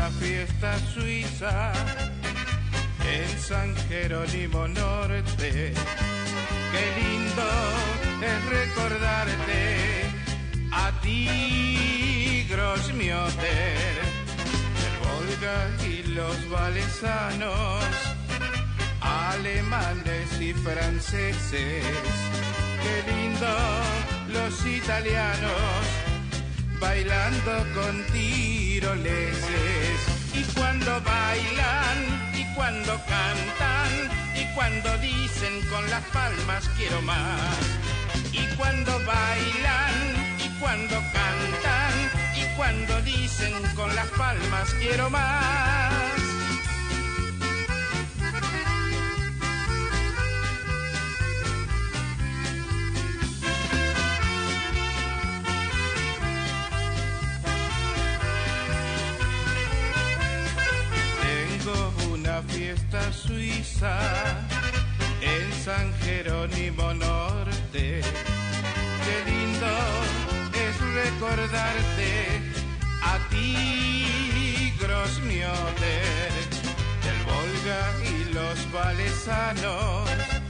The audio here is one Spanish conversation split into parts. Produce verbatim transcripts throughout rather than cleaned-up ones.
fiesta suiza en San Jerónimo Norte. Qué lindo es recordarte a ti, Grossmioter, el Volga y los valesanos, alemanes y franceses. Qué lindo los italianos bailando con tiroleses. Y cuando bailan y cuando cantan y cuando dicen con las palmas quiero más. Y cuando bailan y cuando cantan y cuando dicen con las palmas quiero más. Fiesta suiza en San Jerónimo Norte. Qué lindo es recordarte a ti, Grossmioter, del Volga y los valesanos,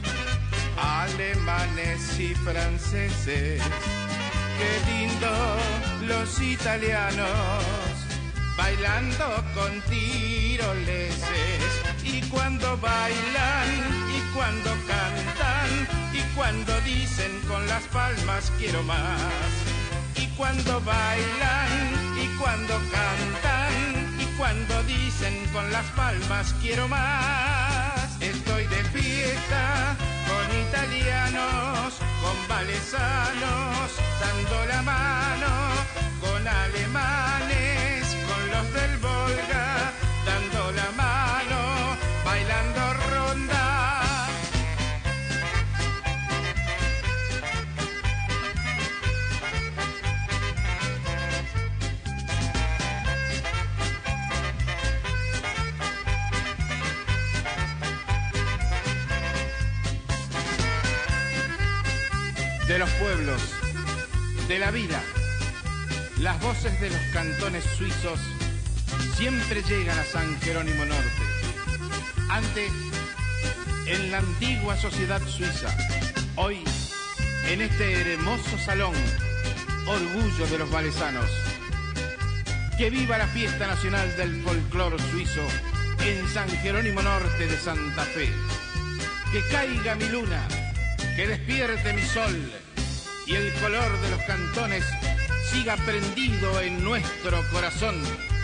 alemanes y franceses. Qué lindo los italianos bailando con tiroleses. Y cuando bailan y cuando cantan y cuando dicen con las palmas quiero más. Y cuando bailan y cuando cantan y cuando dicen con las palmas quiero más. Estoy de fiesta con italianos, con valesanos, dando la mano, con alemanes, con los del Volga, dando la mano, bailando ronda. De los pueblos, de la vida, las voces de los cantones suizos siempre llegan a San Jerónimo Norte. Antes, en la antigua sociedad suiza, hoy, en este hermoso salón, orgullo de los valesanos. Que viva la fiesta nacional del folclor suizo en San Jerónimo Norte de Santa Fe. Que caiga mi luna, que despierte mi sol y el color de los cantones siga prendido en nuestro corazón.